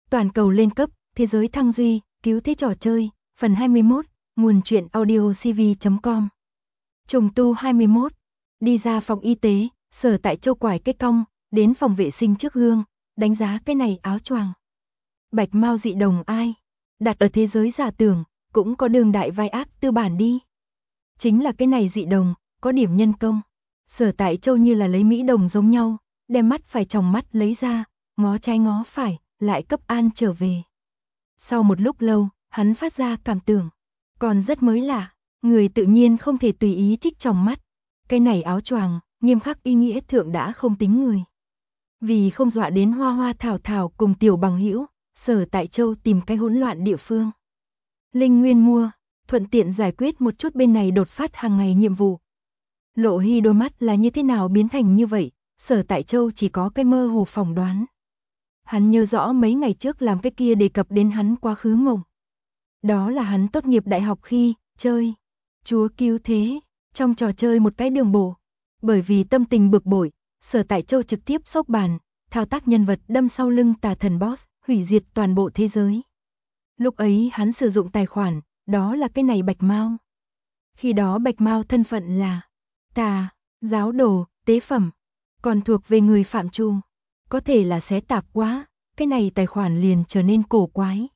Toàn cầu lên cấp, thế giới thăng duy, cứu thế trò chơi, phần 21, nguồn truyện audio cv.com. Trùng tu 21, đi ra phòng y tế, Sở Tại Châu quải cái cong, đến phòng vệ sinh trước gương, đánh giá cái này áo choàng. Bạch Mao dị đồng ai? Đặt ở thế giới giả tưởng, cũng có đường đại vai ác tư bản đi. Chính là cái này dị đồng, có điểm nhân công. Sở Tại Châu như là lấy Mỹ đồng giống nhau, đem mắt phải tròng mắt lấy ra, ngó trái ngó phải, lại cấp an trở về. Sau một lúc lâu, hắn phát ra cảm tưởng, còn rất mới lạ, người tự nhiên không thể tùy ý trích tròng mắt. Cái này áo choàng, nghiêm khắc ý nghĩa thượng đã không tính người. Vì không dọa đến Hoa Hoa Thảo Thảo cùng tiểu bằng hữu, Sở Tại Châu tìm cái hỗn loạn địa phương. Linh Nguyên mua, thuận tiện giải quyết một chút bên này đột phát hàng ngày nhiệm vụ. Lộ Hy đôi mắt là như thế nào biến thành như vậy, Sở Tại Châu chỉ có cái mơ hồ phỏng đoán. Hắn nhớ rõ mấy ngày trước làm cái kia đề cập đến hắn quá khứ mộng. Đó là hắn tốt nghiệp đại học khi chơi Chúa Cứu Thế, trong trò chơi một cái đường bộ. Bởi vì tâm tình bực bội, Sở Tại Châu trực tiếp xốc bàn, thao tác nhân vật đâm sau lưng tà thần boss, hủy diệt toàn bộ thế giới. Lúc ấy hắn sử dụng tài khoản, đó là cái này Bạch Mao. Khi đó Bạch Mao thân phận là tà, giáo đồ, tế phẩm, còn thuộc về người phạm trù. Có thể là xé tạp quá, cái này tài khoản liền trở nên cổ quái.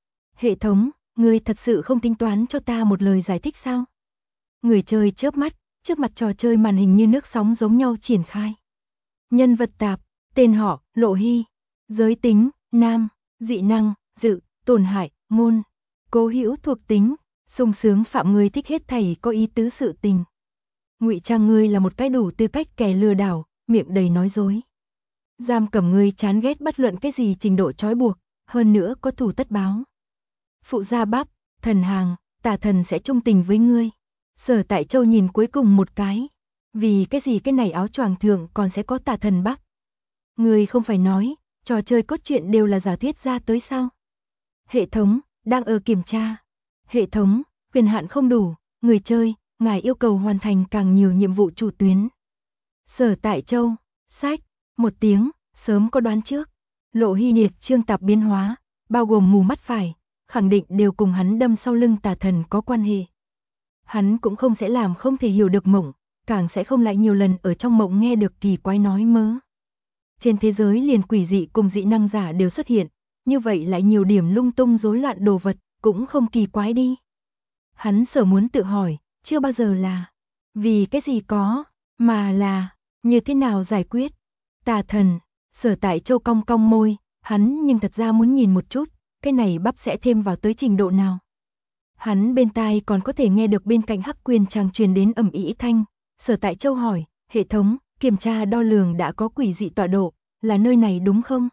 Hệ thống, ngươi thật sự không tính toán cho ta một lời giải thích sao? Người chơi chớp mắt, trước mặt trò chơi màn hình như nước sóng giống nhau triển khai. Nhân vật tạp, tên họ, Lộ Hy, giới tính, nam, dị năng, dự, tổn hại, môn, cố hữu thuộc tính, sung sướng phạm người thích hết thảy có ý tứ sự tình. Ngụy trang ngươi là một cái đủ tư cách kẻ lừa đảo, miệng đầy nói dối. Giam cầm ngươi chán ghét bất luận cái gì trình độ trói buộc, hơn nữa có thù tất báo. Phụ gia bắp, thần hàng, tà thần sẽ trung tình với ngươi. Sở Tại Châu nhìn cuối cùng một cái. Vì cái gì cái này áo choàng thượng còn sẽ có tà thần bắp? Ngươi không phải nói, trò chơi cốt truyện đều là giả thuyết ra tới sao? Hệ thống, đang ở kiểm tra. Hệ thống, quyền hạn không đủ, người chơi, ngài yêu cầu hoàn thành càng nhiều nhiệm vụ chủ tuyến. Sở Tại Châu, sách, một tiếng, sớm có đoán trước. Lộ Hy Nhiệt chương tạp biến hóa, bao gồm mù mắt phải, khẳng định đều cùng hắn đâm sau lưng tà thần có quan hệ. Hắn cũng không sẽ làm không thể hiểu được mộng, càng sẽ không lại nhiều lần ở trong mộng nghe được kỳ quái nói mớ. Trên thế giới liền quỷ dị cùng dị năng giả đều xuất hiện, như vậy lại nhiều điểm lung tung rối loạn đồ vật, cũng không kỳ quái đi. Hắn sở muốn tự hỏi, chưa bao giờ là vì cái gì có, mà là như thế nào giải quyết. Tà thần, Sở Tại Châu cong cong môi, hắn nhưng thật ra muốn nhìn một chút, cái này bắp sẽ thêm vào tới trình độ nào. Hắn bên tai còn có thể nghe được bên cạnh Hắc Quyền chàng truyền đến ầm ĩ thanh. Sở Tại Châu hỏi, hệ thống, kiểm tra đo lường đã có quỷ dị tọa độ, là nơi này đúng không?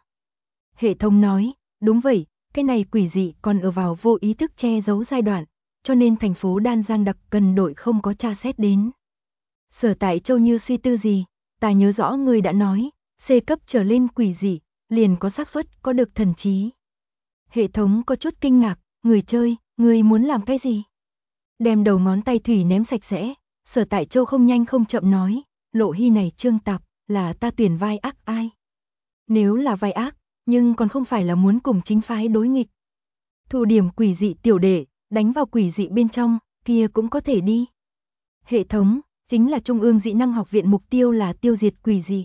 Hệ thống nói, đúng vậy, cái này quỷ dị còn ở vào vô ý thức che giấu giai đoạn, cho nên thành phố Đan Giang đặc cần đội không có tra xét đến. Sở Tại Châu như suy tư gì, ta nhớ rõ người đã nói, C cấp trở lên quỷ dị, liền có xác suất có được thần trí. Hệ thống có chút kinh ngạc, người chơi, người muốn làm cái gì? Đem đầu ngón tay thủy ném sạch sẽ, Sở Tại Châu không nhanh không chậm nói, Lộ Hy này trương tạp, là ta tuyển vai ác ai? Nếu là vai ác, nhưng còn không phải là muốn cùng chính phái đối nghịch. Thủ điểm quỷ dị tiểu đệ, đánh vào quỷ dị bên trong, kia cũng có thể đi. Hệ thống, chính là Trung ương dị năng học viện mục tiêu là tiêu diệt quỷ dị.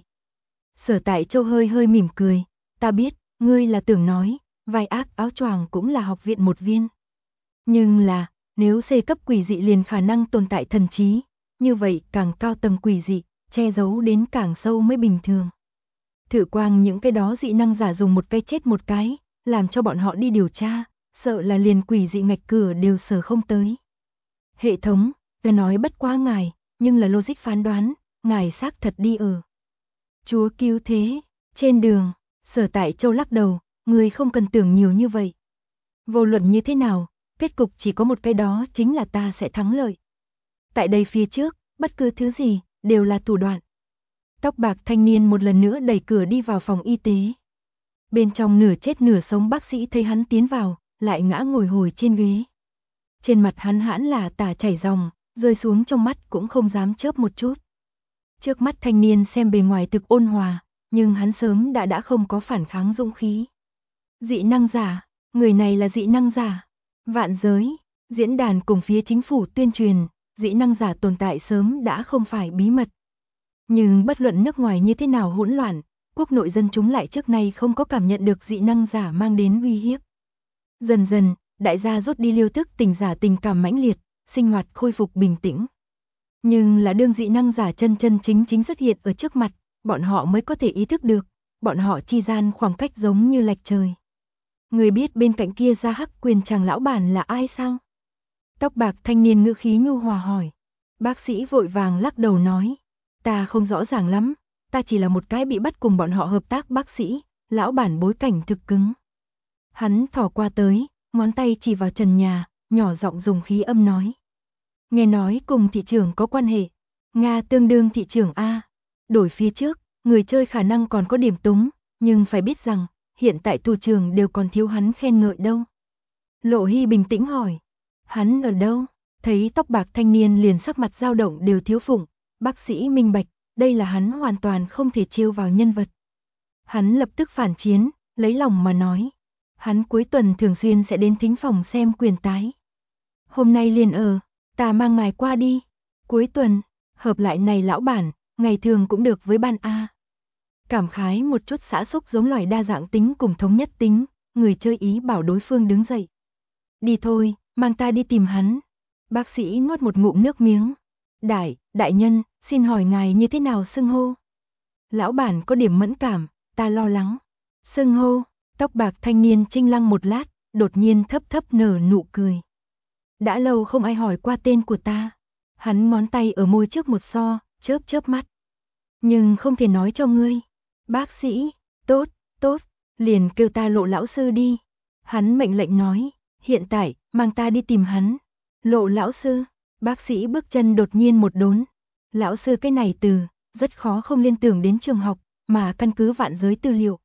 Sở Tại Châu hơi hơi mỉm cười, ta biết, ngươi là tưởng nói, vai ác áo choàng cũng là học viện một viên. Nhưng là, nếu C cấp quỷ dị liền khả năng tồn tại thần trí, như vậy càng cao tầng quỷ dị, che giấu đến càng sâu mới bình thường. Thử quang những cái đó dị năng giả dùng một cái chết một cái, làm cho bọn họ đi điều tra, sợ là liền quỷ dị ngạch cửa đều sờ không tới. Hệ thống, tôi nói bất quá ngài, nhưng là logic phán đoán, ngài xác thật đi ở Chúa Cứu Thế, trên đường, Sở Tại Châu lắc đầu, người không cần tưởng nhiều như vậy. Vô luận như thế nào, kết cục chỉ có một cái đó chính là ta sẽ thắng lợi. Tại đây phía trước, bất cứ thứ gì, đều là thủ đoạn. Tóc bạc thanh niên một lần nữa đẩy cửa đi vào phòng y tế. Bên trong nửa chết nửa sống bác sĩ thấy hắn tiến vào, lại ngã ngồi hồi trên ghế. Trên mặt hắn hãn là tả chảy ròng, rơi xuống trong mắt cũng không dám chớp một chút. Trước mắt thanh niên xem bề ngoài thực ôn hòa, nhưng hắn sớm đã không có phản kháng dũng khí. Dị năng giả, người này là dị năng giả. Vạn giới, diễn đàn cùng phía chính phủ tuyên truyền, dị năng giả tồn tại sớm đã không phải bí mật. Nhưng bất luận nước ngoài như thế nào hỗn loạn, quốc nội dân chúng lại trước nay không có cảm nhận được dị năng giả mang đến uy hiếp. Dần dần, đại gia rút đi liêu thức tình giả tình cảm mãnh liệt, sinh hoạt khôi phục bình tĩnh. Nhưng là đương dị năng giả chân chính xuất hiện ở trước mặt, bọn họ mới có thể ý thức được, bọn họ chi gian khoảng cách giống như lệch trời. Người biết bên cạnh kia ra hắc quyền chàng lão bản là ai sao? Tóc bạc thanh niên ngữ khí nhu hòa hỏi. Bác sĩ vội vàng lắc đầu nói, ta không rõ ràng lắm, ta chỉ là một cái bị bắt cùng bọn họ hợp tác bác sĩ, lão bản bối cảnh thực cứng. Hắn thò qua tới, ngón tay chỉ vào trần nhà, nhỏ giọng dùng khí âm nói. Nghe nói cùng thị trường có quan hệ, Nga tương đương thị trường A. Đổi phía trước, người chơi khả năng còn có điểm túng, nhưng phải biết rằng, hiện tại thủ trường đều còn thiếu hắn khen ngợi đâu. Lộ Hy bình tĩnh hỏi, hắn ở đâu? Thấy tóc bạc thanh niên liền sắc mặt dao động đều thiếu phụng, bác sĩ minh bạch, đây là hắn hoàn toàn không thể trêu vào nhân vật. Hắn lập tức phản chiến, lấy lòng mà nói. Hắn cuối tuần thường xuyên sẽ đến thính phòng xem quyền tái. Hôm nay liền ta mang ngài qua đi. Cuối tuần, hợp lại này lão bản, ngày thường cũng được với ban A. Cảm khái một chút xã xúc giống loài đa dạng tính cùng thống nhất tính, người chơi ý bảo đối phương đứng dậy. Đi thôi, mang ta đi tìm hắn. Bác sĩ nuốt một ngụm nước miếng. Đại nhân, xin hỏi ngài như thế nào xưng hô? Lão bản có điểm mẫn cảm, ta lo lắng. Xưng hô, tóc bạc thanh niên chinh lăng một lát, đột nhiên thấp nở nụ cười. Đã lâu không ai hỏi qua tên của ta. Hắn ngón tay ở môi trước một so, chớp mắt. Nhưng không thể nói cho ngươi. Bác sĩ, tốt, liền kêu ta Lộ lão sư đi. Hắn mệnh lệnh nói, hiện tại, mang ta đi tìm hắn. Lộ lão sư, bác sĩ bước chân đột nhiên một đốn. Lão sư cái này từ, rất khó không liên tưởng đến trường học, mà căn cứ vạn giới tư liệu.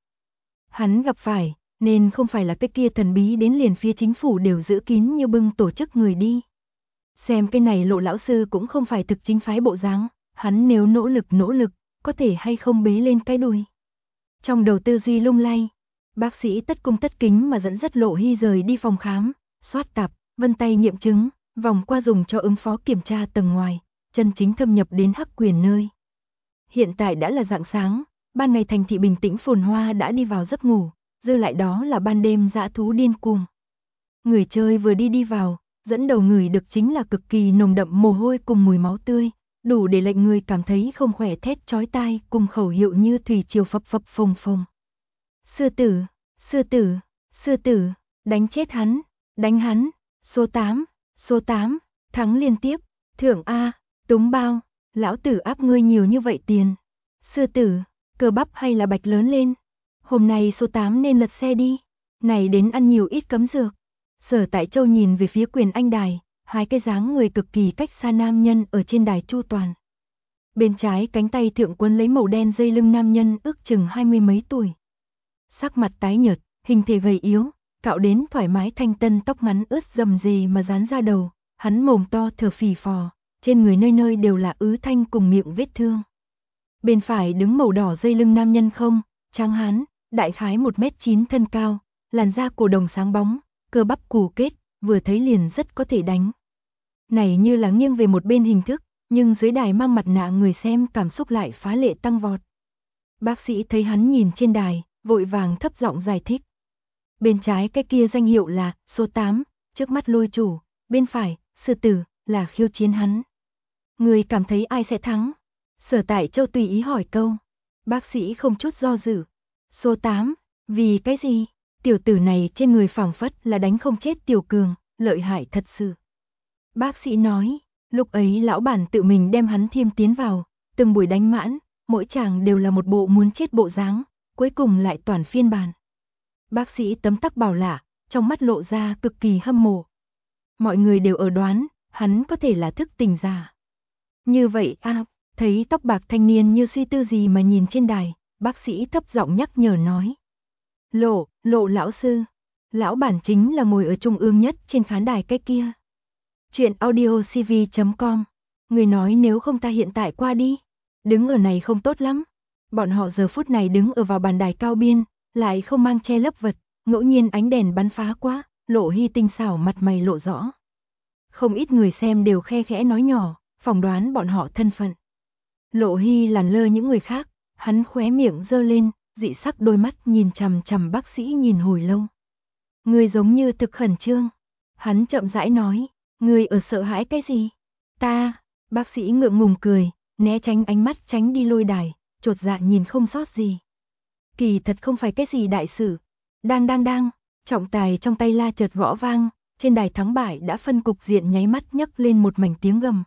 Hắn gặp phải, nên không phải là cái kia thần bí đến liền phía chính phủ đều giữ kín như bưng tổ chức người đi. Xem cái này Lộ lão sư cũng không phải thực chính phái bộ dáng, hắn nếu nỗ lực, có thể hay không bế lên cái đùi. Trong đầu tư duy lung lay, bác sĩ tất cung tất kính mà dẫn dắt Lộ Hy rời đi phòng khám, soát tạp, vân tay nghiệm chứng, vòng qua dùng cho ứng phó kiểm tra tầng ngoài, chân chính thâm nhập đến hắc quyền nơi. Hiện tại đã là rạng sáng, ban ngày thành thị bình tĩnh phồn hoa đã đi vào giấc ngủ, dư lại đó là ban đêm dã thú điên cuồng. Người chơi vừa đi vào, dẫn đầu người được chính là cực kỳ nồng đậm mồ hôi cùng mùi máu tươi, đủ để lệnh người cảm thấy không khỏe thét chói tai cùng khẩu hiệu như thủy triều phập phồng. Sư tử, đánh chết hắn, đánh hắn, số 8, thắng liên tiếp, thưởng A, túng bao, lão tử áp ngươi nhiều như vậy tiền. Sư tử, cơ bắp hay là bạch lớn lên, hôm nay số 8 nên lật xe đi, này đến ăn nhiều ít cấm dược. Sở Tại Châu nhìn về phía quyền anh đài, hai cái dáng người cực kỳ cách xa nam nhân ở trên đài chu toàn. Bên trái cánh tay thượng quấn lấy màu đen dây lưng nam nhân ước chừng 20 mấy tuổi. Sắc mặt tái nhợt, hình thể gầy yếu, cạo đến thoải mái thanh tân tóc ngắn ướt rầm rề mà dán ra đầu, hắn mồm to thở phì phò, trên người nơi nơi đều là ứ thanh cùng miệng vết thương. Bên phải đứng màu đỏ dây lưng nam nhân không, tráng hán, đại khái 1m9 thân cao, làn da cổ đồng sáng bóng, cơ bắp cù kết, vừa thấy liền rất có thể đánh. Này như là nghiêng về một bên hình thức, nhưng dưới đài mang mặt nạ người xem cảm xúc lại phá lệ tăng vọt. Bác sĩ thấy hắn nhìn trên đài, vội vàng thấp giọng giải thích. Bên trái cái kia danh hiệu là số 8, trước mắt Lôi chủ, bên phải, sư tử, là khiêu chiến hắn. Người cảm thấy ai sẽ thắng? Sở Tại Châu tùy ý hỏi câu. Bác sĩ không chút do dự. Số 8, vì cái gì? Tiểu tử này trên người phảng phất là đánh không chết Tiểu Cường, lợi hại thật sự. Bác sĩ nói, lúc ấy lão bản tự mình đem hắn thiêm tiến vào, từng buổi đánh mãn, mỗi chàng đều là một bộ muốn chết bộ dáng, cuối cùng lại toàn phiên bản. Bác sĩ tấm tắc bảo lạ, trong mắt lộ ra cực kỳ hâm mộ. Mọi người đều ở đoán, hắn có thể là thức tỉnh giả. Như vậy thấy tóc bạc thanh niên như suy tư gì mà nhìn trên đài, bác sĩ thấp giọng nhắc nhở nói. Lộ lão sư, lão bản chính là ngồi ở trung ương nhất trên khán đài cái kia. Chuyện audiocv.com, người nói nếu không ta hiện tại qua đi, đứng ở này không tốt lắm. Bọn họ giờ phút này đứng ở vào bàn đài cao biên, lại không mang che lấp vật, ngẫu nhiên ánh đèn bắn phá quá, Lộ Hy tinh xảo mặt mày lộ rõ. Không ít người xem đều khe khẽ nói nhỏ, phỏng đoán bọn họ thân phận. Lộ Hy lẳng lơ những người khác, hắn khóe miệng giơ lên, dị sắc đôi mắt nhìn chằm chằm bác sĩ nhìn hồi lâu. Người giống như thực khẩn trương. Hắn chậm rãi nói, người ở sợ hãi cái gì? Ta, bác sĩ ngượng ngùng cười, né tránh ánh mắt tránh đi lôi đài, chột dạ nhìn không sót gì. Kỳ thật không phải cái gì đại sự. Đang, trọng tài trong tay la chợt gõ vang, trên đài thắng bại đã phân cục diện nháy mắt nhấc lên một mảnh tiếng gầm.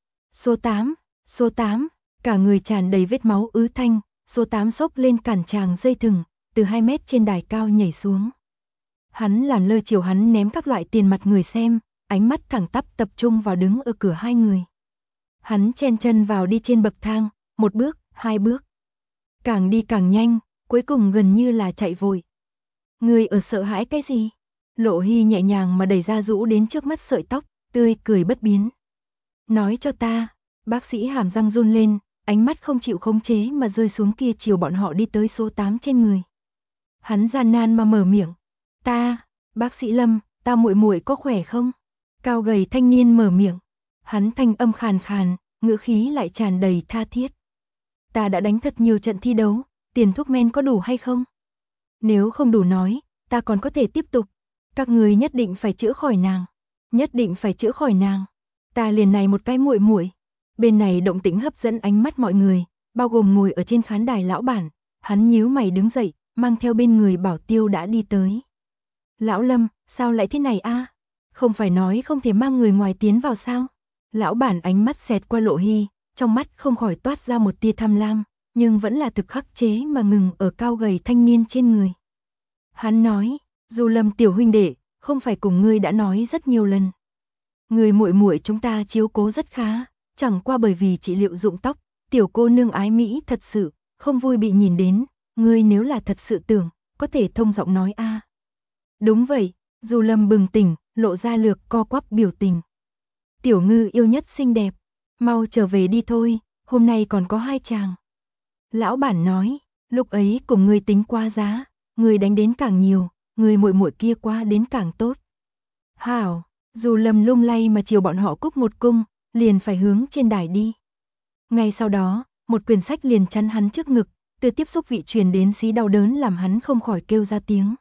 Số 8, cả người tràn đầy vết máu ứ thanh, số 8 xốc lên cản tràng dây thừng, từ 2 mét trên đài cao nhảy xuống. Hắn làm lơ chiều hắn ném các loại tiền mặt người xem, ánh mắt thẳng tắp tập trung vào đứng ở cửa hai người. Hắn chen chân vào đi trên bậc thang, 1 bước, 2 bước. Càng đi càng nhanh, cuối cùng gần như là chạy vội. Người ở sợ hãi cái gì? Lộ Hy nhẹ nhàng mà đẩy ra rũ đến trước mắt sợi tóc, tươi cười bất biến. Nói cho ta, bác sĩ hàm răng run lên, ánh mắt không chịu khống chế mà rơi xuống kia chiều bọn họ đi tới số 8 trên người. Hắn gian nan mà mở miệng. Bác sĩ Lâm, ta muội muội có khỏe không? Cao gầy thanh niên mở miệng. Hắn thanh âm khàn khàn, ngữ khí lại tràn đầy tha thiết. Ta đã đánh thật nhiều trận thi đấu, tiền thuốc men có đủ hay không? Nếu không đủ nói, ta còn có thể tiếp tục. Các người nhất định phải chữa khỏi nàng. Nhất định phải chữa khỏi nàng. Ta liền này một cái muội muội. Bên này động tĩnh hấp dẫn ánh mắt mọi người, bao gồm ngồi ở trên khán đài lão bản. Hắn nhíu mày đứng dậy, mang theo bên người bảo tiêu đã đi tới. Lão Lâm, sao lại thế này a? Không phải nói không thể mang người ngoài tiến vào sao? Lão bản ánh mắt xẹt qua Lộ Hy, trong mắt không khỏi toát ra một tia tham lam, nhưng vẫn là thực khắc chế mà ngừng ở cao gầy thanh niên trên người. Hắn nói, dù Lâm tiểu huynh đệ, không phải cùng ngươi đã nói rất nhiều lần. Người muội muội chúng ta chiếu cố rất khá, chẳng qua bởi vì trị liệu rụng tóc, tiểu cô nương ái mỹ thật sự, không vui bị nhìn đến, ngươi nếu là thật sự tưởng, có thể thông giọng nói a. Đúng vậy, dù Lâm bừng tỉnh, lộ ra lược co quắp biểu tình. Tiểu Ngư yêu nhất xinh đẹp, mau trở về đi thôi, hôm nay còn có 2 chàng. Lão bản nói, lúc ấy cùng ngươi tính qua giá, ngươi đánh đến càng nhiều, người muội muội kia qua đến càng tốt. Hảo, dù Lâm lung lay mà chiều bọn họ cúc một cung, liền phải hướng trên đài đi. Ngay sau đó, một quyển sách liền chắn hắn trước ngực, từ tiếp xúc vị truyền đến xí đau đớn làm hắn không khỏi kêu ra tiếng.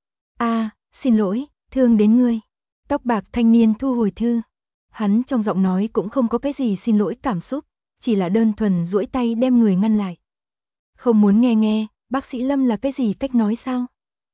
Xin lỗi, thương đến ngươi. Tóc bạc thanh niên thu hồi thư. Hắn trong giọng nói cũng không có cái gì xin lỗi cảm xúc, chỉ là đơn thuần duỗi tay đem người ngăn lại. Không muốn nghe, bác sĩ Lâm là cái gì cách nói sao?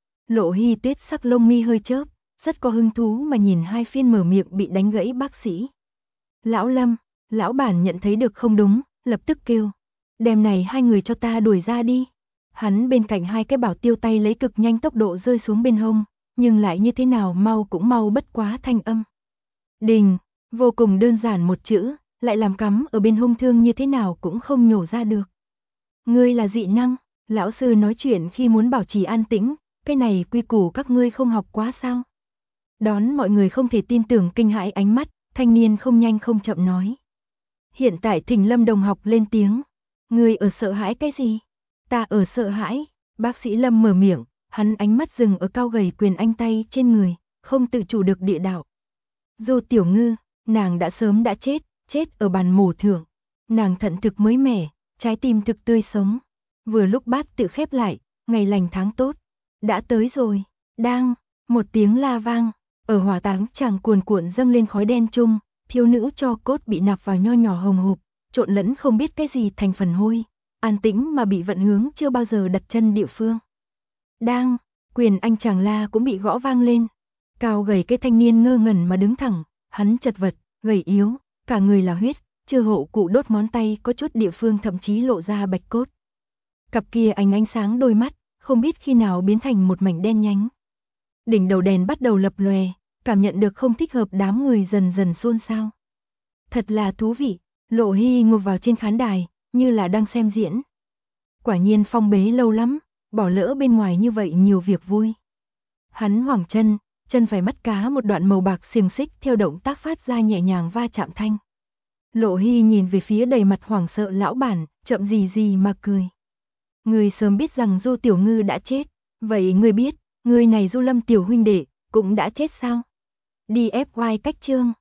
Lộ Hy tuyết sắc lông mi hơi chớp, rất có hứng thú mà nhìn hai phiên mở miệng bị đánh gãy bác sĩ. Lão Lâm, lão bản nhận thấy được không đúng, lập tức kêu. Đem này 2 người cho ta đuổi ra đi. Hắn bên cạnh 2 cái bảo tiêu tay lấy cực nhanh tốc độ rơi xuống bên hông, nhưng lại như thế nào mau cũng mau bất quá thanh âm. Đình, vô cùng đơn giản một chữ, lại làm cắm ở bên hông thương như thế nào cũng không nhổ ra được. Ngươi là dị năng, lão sư nói chuyện khi muốn bảo trì an tĩnh, cái này quy củ các ngươi không học quá sao? Đón mọi người không thể tin tưởng kinh hãi ánh mắt, thanh niên không nhanh không chậm nói. Hiện tại thỉnh Lâm đồng học lên tiếng. Ngươi ở sợ hãi cái gì? Ta ở sợ hãi, bác sĩ Lâm mở miệng. Hắn ánh mắt dừng ở cao gầy quyền anh tay trên người, không tự chủ được địa đạo. Dô Tiểu Ngư, nàng đã sớm đã chết ở bàn mổ thưởng. Nàng thận thực mới mẻ, trái tim thực tươi sống. Vừa lúc bát tự khép lại, ngày lành tháng tốt. Đã tới rồi, đang, một tiếng la vang, ở hỏa táng chàng cuồn cuộn dâng lên khói đen chung, thiếu nữ cho cốt bị nạp vào nho nhỏ hồng hộp, trộn lẫn không biết cái gì thành phần hôi, an tĩnh mà bị vận hướng chưa bao giờ đặt chân địa phương. Đang, quyền anh chàng la cũng bị gõ vang lên. Cao gầy cái thanh niên ngơ ngẩn mà đứng thẳng, hắn chật vật, gầy yếu, cả người là huyết, chưa hộ cụ đốt ngón tay có chút địa phương thậm chí lộ ra bạch cốt. Cặp kia ánh sáng đôi mắt, không biết khi nào biến thành một mảnh đen nhánh. Đỉnh đầu đèn bắt đầu lập lòe, cảm nhận được không thích hợp đám người dần dần xôn xao. Thật là thú vị, Lộ Hy ngồi vào trên khán đài, như là đang xem diễn. Quả nhiên phong bế lâu lắm, bỏ lỡ bên ngoài như vậy nhiều việc vui. Hắn hoảng chân phải mắt cá một đoạn màu bạc xiềng xích theo động tác phát ra nhẹ nhàng va chạm thanh. Lộ Hy nhìn về phía đầy mặt hoảng sợ lão bản, chậm gì mà cười. Người sớm biết rằng Dô Tiểu Ngư đã chết, vậy người biết, Người này Du Lâm tiểu huynh đệ, cũng đã chết sao? Đi FY cách chương.